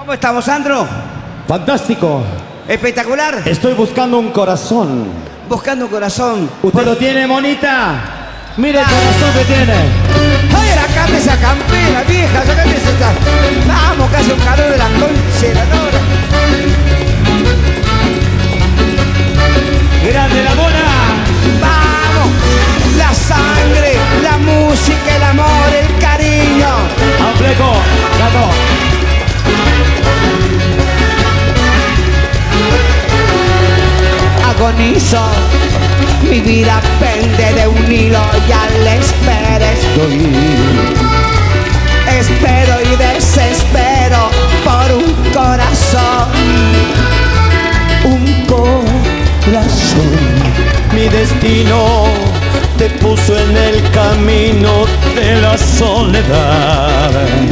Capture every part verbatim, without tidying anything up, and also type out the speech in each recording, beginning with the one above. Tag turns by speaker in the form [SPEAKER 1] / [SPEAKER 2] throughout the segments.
[SPEAKER 1] ¿Cómo estamos, Sandro?
[SPEAKER 2] Fantástico.
[SPEAKER 1] Espectacular.
[SPEAKER 2] Estoy buscando un corazón.
[SPEAKER 1] Buscando un corazón.
[SPEAKER 2] ¿Usted
[SPEAKER 1] Por...
[SPEAKER 2] lo tiene, monita? Mire el corazón que tiene.
[SPEAKER 1] ¡Ay, sacame esa campera, vieja! ¡Sacame esa! ¡Vamos, que hace un calor de la concha de la lora!
[SPEAKER 2] ¡Grande la mona!
[SPEAKER 1] ¡Vamos! La sangre, la música, el amor, el cariño.
[SPEAKER 2] ¡Ampleco! ¡Gato!
[SPEAKER 1] Agonizo, mi vida pende de un hilo y a la espera estoy. Espero y desespero por un corazón, un corazón.
[SPEAKER 2] Mi destino te puso en el camino de la soledad.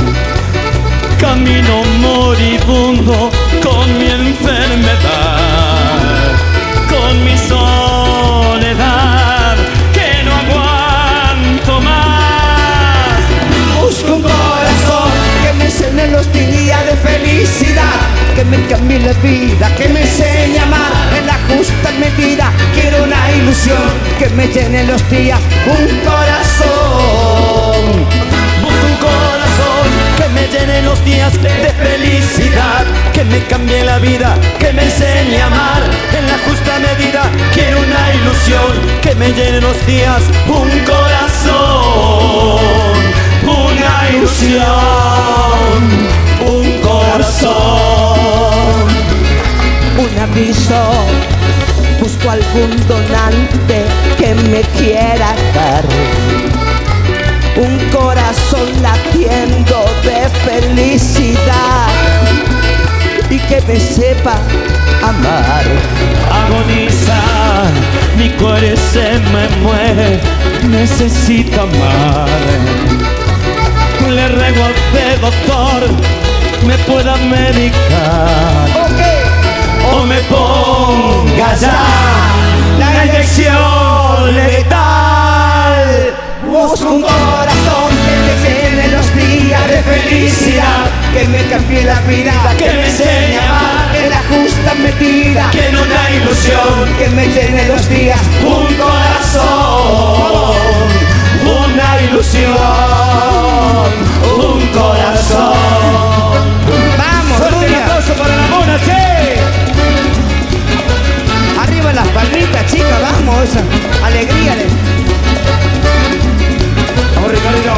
[SPEAKER 2] Camino moribundo con mi enfermedad, con mi soledad, que no aguanto más.
[SPEAKER 1] Busco un corazón que me llene los días de felicidad, que me cambie la vida, que me enseñe a amar en la justa medida. Quiero una ilusión que me llene los días, un corazón.
[SPEAKER 2] Busco un corazón que me llene los días de felicidad, que me cambie la vida, que me enseñe a amar en la justa medida. Quiero una ilusión que me llene los días, un corazón, una ilusión, un corazón.
[SPEAKER 1] Un aviso, busco algún donante que me quiera dar un corazón latiendo de felicidad y que me sepa amar.
[SPEAKER 2] Agoniza, mi cuerpo se me muere, necesita amar. Le ruego al doctor me pueda medicar,
[SPEAKER 1] Okay.
[SPEAKER 2] o me ponga ya la inyección letal.
[SPEAKER 1] Busco un corazón que me llene los días de felicidad, que me cambie la vida,
[SPEAKER 2] Que me enseñe a amar
[SPEAKER 1] en la justa medida.
[SPEAKER 2] Quiero una ilusión
[SPEAKER 1] Que me llene los días,
[SPEAKER 2] un corazón, una ilusión, un corazón.
[SPEAKER 1] Vamos,
[SPEAKER 2] Fuerte el
[SPEAKER 1] Julia.
[SPEAKER 2] aplauso para la mona, che.
[SPEAKER 1] Arriba las palmitas, chicas, vamos, esa alegría. le-
[SPEAKER 2] Vamos, Ricardo.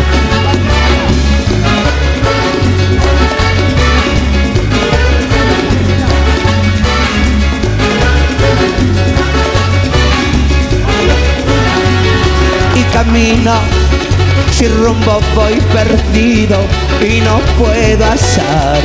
[SPEAKER 1] Y camino, sin rumbo voy perdido y no puedo hallar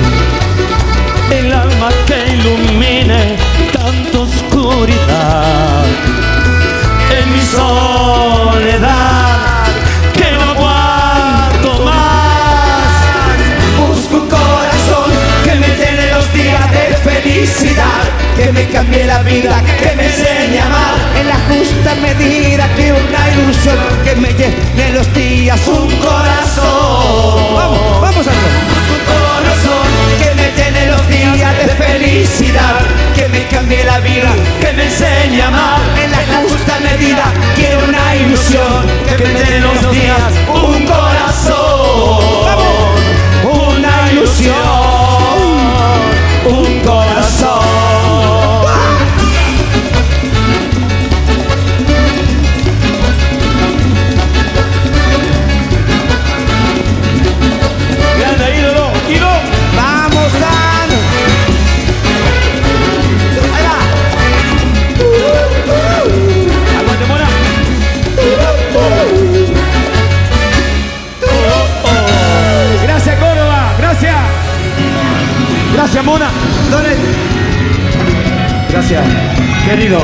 [SPEAKER 2] El alma que ilumine tanta oscuridad. En mi soledad, que no aguanto más.
[SPEAKER 1] Busco un corazón que me llene los días de felicidad, que me cambie la vida, que me enseñe a amar en la justa medida. Que una ilusión que me llene los días, un corazón. Vamos, vamos a ver.
[SPEAKER 2] Busco un corazón
[SPEAKER 1] Que me llene los días de felicidad,
[SPEAKER 2] que me cambie la vida, que me enseñe a amar
[SPEAKER 1] en la justa medida. Quiero una ilusión
[SPEAKER 2] que me llene los días, un corazón,
[SPEAKER 1] ¡vamos!
[SPEAKER 2] una ilusión, un corazón. Grande ídolo, ídolo.
[SPEAKER 1] ¡Vamos, Dan! ¡Ahí va!
[SPEAKER 2] Aguante, mona. Gracias, Córdoba, gracias. Gracias, mona.
[SPEAKER 1] ¿Dónde?
[SPEAKER 2] Gracias, querido.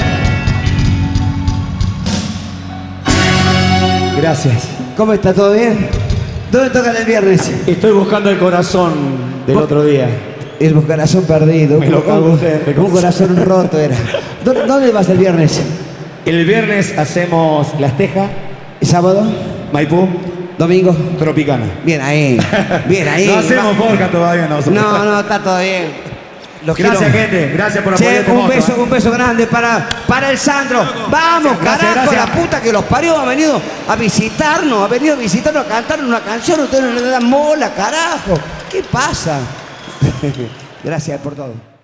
[SPEAKER 2] Gracias.
[SPEAKER 1] ¿Cómo está? ¿Todo bien? ¿Dónde tocan el viernes?
[SPEAKER 2] Estoy buscando el corazón del otro día.
[SPEAKER 1] El corazón perdido.
[SPEAKER 2] Me lo cago usted.
[SPEAKER 1] Un corazón roto era. ¿Dónde, dónde vas el viernes?
[SPEAKER 2] El viernes hacemos Las Tejas,
[SPEAKER 1] ¿Sábado?
[SPEAKER 2] Maipú,
[SPEAKER 1] Domingo.
[SPEAKER 3] Tropicana.
[SPEAKER 1] Bien ahí. Bien ahí.
[SPEAKER 3] No hacemos polka todavía nosotros.
[SPEAKER 1] No, no, está todo bien. Los
[SPEAKER 3] gracias,
[SPEAKER 1] quiero.
[SPEAKER 3] gente. Gracias por
[SPEAKER 1] Che,
[SPEAKER 3] apoyar este
[SPEAKER 1] un
[SPEAKER 3] moto,
[SPEAKER 1] beso,
[SPEAKER 3] ¿eh?
[SPEAKER 1] un beso grande para, para el Sandro. Vamos,
[SPEAKER 3] Gracias,
[SPEAKER 1] carajo,
[SPEAKER 3] gracias.
[SPEAKER 1] la puta que los parió. Ha venido a visitarnos, ha venido a visitarnos a cantar una canción. Ustedes no le dan mola, carajo. ¿Qué pasa? Gracias por todo.